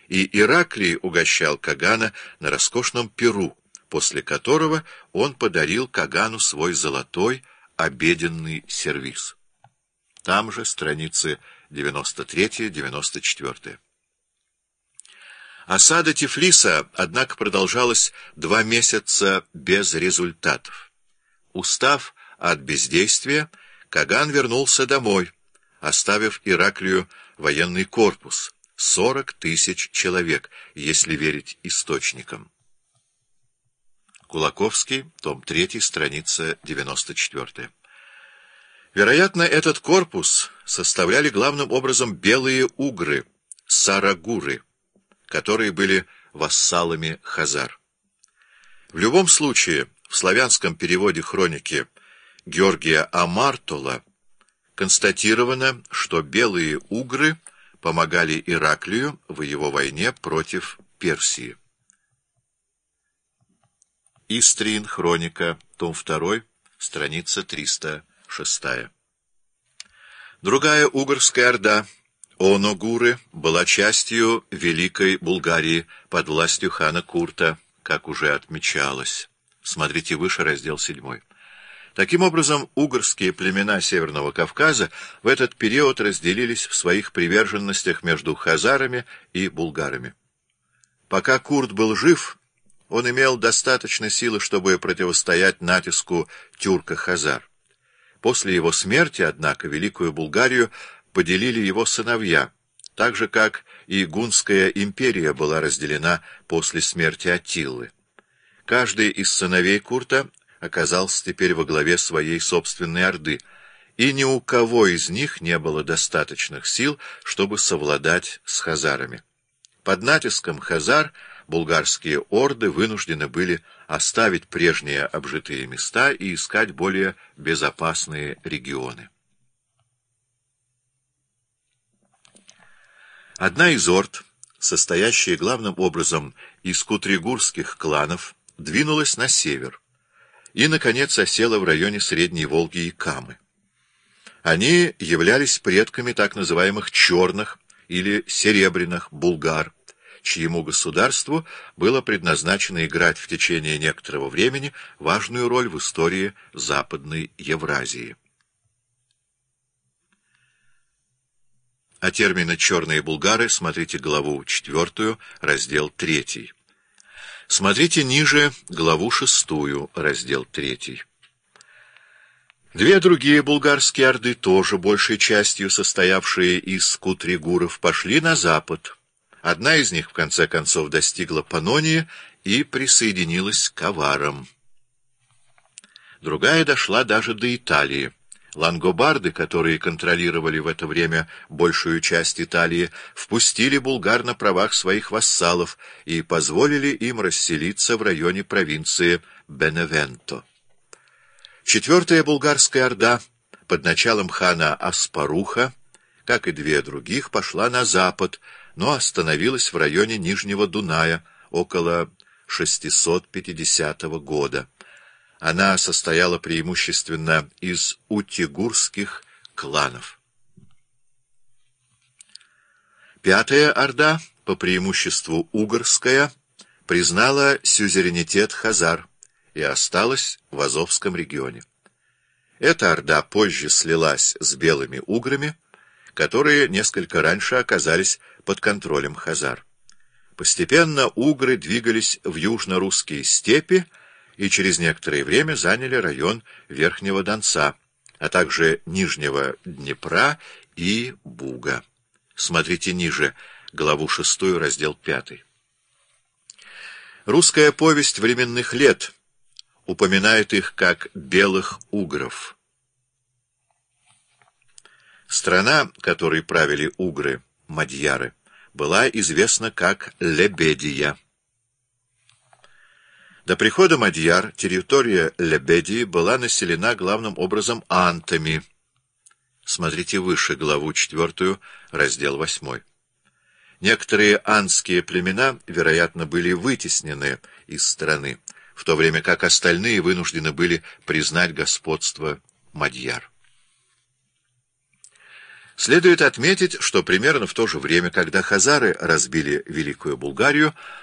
и Ираклий угощал Кагана на роскошном пиру, после которого он подарил Кагану свой золотой обеденный сервиз. Там же страницы 93-94. Осада Тифлиса, однако, продолжалась 2 месяца без результатов. Устав от бездействия, Каган вернулся домой, оставив Ираклию военный корпус — 40 000 человек, если верить источникам. Кулаковский, том 3, страница 94. Вероятно, этот корпус составляли главным образом белые угры, сарагуры, которые были вассалами хазар. В любом случае, в славянском переводе хроники Георгия Амартола констатировано, что белые угры помогали Ираклию в его войне против Персии. Истрин, хроника, том 2, страница 306. Другая угорская орда, Оногуры, была частью Великой Булгарии под властью хана Курта, как уже отмечалось. Смотрите выше, раздел 7. Таким образом, угорские племена Северного Кавказа в этот период разделились в своих приверженностях между хазарами и булгарами. Пока Курт был жив, он имел достаточно силы, чтобы противостоять натиску тюрко-хазар. После его смерти, однако, Великую Булгарию поделили его сыновья, так же, как и Гунская империя была разделена после смерти Аттилы. Каждый из сыновей Курта оказался теперь во главе своей собственной орды, и ни у кого из них не было достаточных сил, чтобы совладать с хазарами. Под натиском хазар булгарские орды вынуждены были оставить прежние обжитые места и искать более безопасные регионы. Одна из орд, состоящая главным образом из кутригурских кланов, двинулась на север и, наконец, осела в районе Средней Волги и Камы. Они являлись предками так называемых «черных» или «серебряных» булгар, чьему государству было предназначено играть в течение некоторого времени важную роль в истории Западной Евразии. О термине «черные булгары» смотрите главу 4, раздел 3. Смотрите ниже главу 6, раздел 3. Две другие булгарские орды, тоже большей частью состоявшие из кутригуров, пошли на запад. Одна из них, в конце концов, достигла Панонии и присоединилась к аварам. Другая дошла даже до Италии. Лангобарды, которые контролировали в это время большую часть Италии, впустили булгар на правах своих вассалов и позволили им расселиться в районе провинции Беневенто. Четвертая булгарская орда под началом хана Аспаруха, как и две других, пошла на запад, но остановилась в районе Нижнего Дуная около 650 года. Она состояла преимущественно из утигурских кланов. Пятая орда, по преимуществу угорская, признала сюзеренитет хазар и осталась в Азовском регионе. Эта орда позже слилась с белыми уграми, которые несколько раньше оказались под контролем хазар. Постепенно угры двигались в южно-русские степи и через некоторое время заняли район Верхнего Донца, а также Нижнего Днепра и Буга. Смотрите ниже, главу 6, раздел 5. Русская повесть временных лет упоминает их как белых угров. Страна, которой правили угры, мадьяры, была известна как Лебедия. До прихода мадьяр территория Лебедии была населена главным образом антами. Смотрите выше, главу 4, раздел 8. Некоторые антские племена, вероятно, были вытеснены из страны, в то время как остальные вынуждены были признать господство мадьяр. Следует отметить, что примерно в то же время, когда хазары разбили Великую Булгарию,